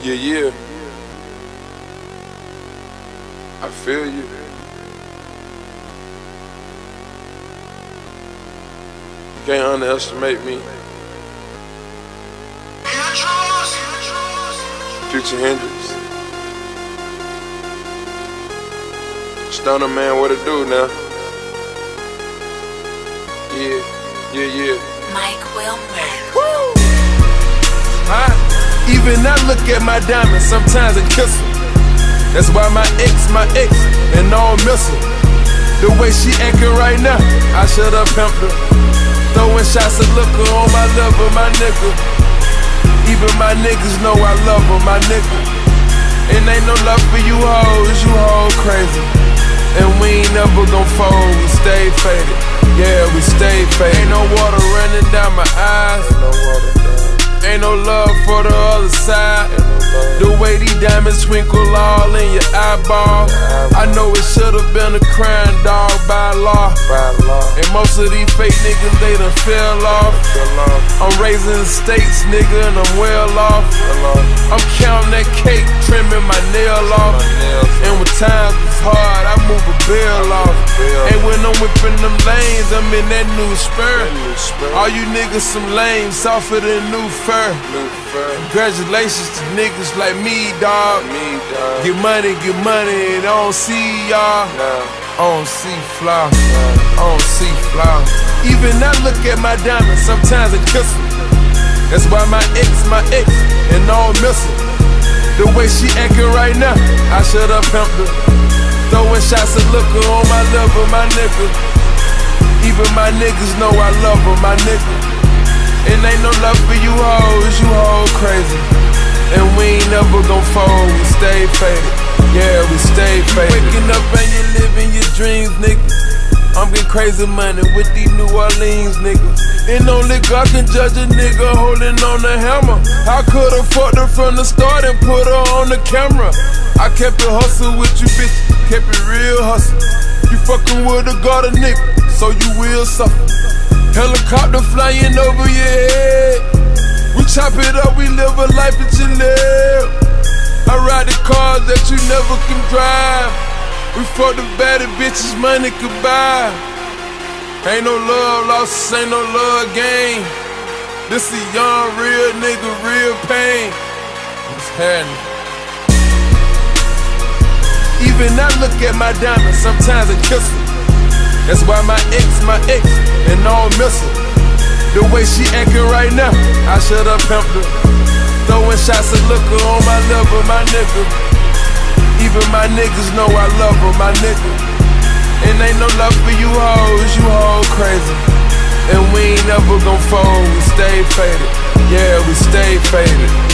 Yeah, yeah. I feel you. You can't underestimate me. Future Hendrix. Stunner man, what it do now? Yeah. Mike Wilmer. Even I look at my diamonds, sometimes I kiss her. That's why my ex, and all miss her. The way she actin' right now, I should've pimped her. Throwing shots of liquor on my liver, my nigga. Even my niggas know I love her, my nigga. And ain't no love for you hoes, you hoes crazy. And we ain't never gon' fold, we stay faded. Yeah, we stay faded. Ain't no water running down my eyes. Ain't no love for the other side. The way these diamonds twinkle all in your eyeball. I know it should've been a crime, dog, by law. And most of these fake niggas, they done fell off. I'm raising estates, nigga, and I'm well off. I'm counting that cake, trimming my nail off. And when times is hard, I move a bill off. And when I'm whipping them lanes, I'm in that new spur. All you niggas some lames, softer than new fur. Congratulations to niggas like me, dawg. Get money, I don't see y'all. I don't see flaw. Even I look at my diamonds, sometimes I kiss her. That's why my ex, and all miss her. The way she actin' right now, I should've pimped her. Throwing shots of liquor on my liver, my nigga. Even my niggas know I love her, my nigga. And ain't no love for you hoes, you hoes crazy. And we ain't never gon' fold, we stay faded. Yeah, we stay faded. Waking up and you living your dreams, nigga. I'm getting crazy money with these New Orleans niggas. And only God can judge a nigga holding on the hammer. I could've fucked her from the start and put her on the camera. I kept it hustle with you, bitch, kept it real hustle. You fucking with a gutter nigga, so you will suffer. Helicopter flying over your head. We chop it up, we live a life that you live. I ride the cars that you never can drive. We fuck the baddest bitches money could buy. Ain't no love lost, ain't no love gain. This a young, real nigga, real pain. What's happening? Even I look at my diamonds, sometimes I kiss her. That's why my ex, and all miss her. The way she actin' right now, I should've pimped her. Throwing shots of liquor on my liver, my nigga. Even my niggas know I love her, my nigga. And ain't no love for you hoes, you hoes crazy. And we ain't never gon' fold, we stay faded. Yeah, we stay faded.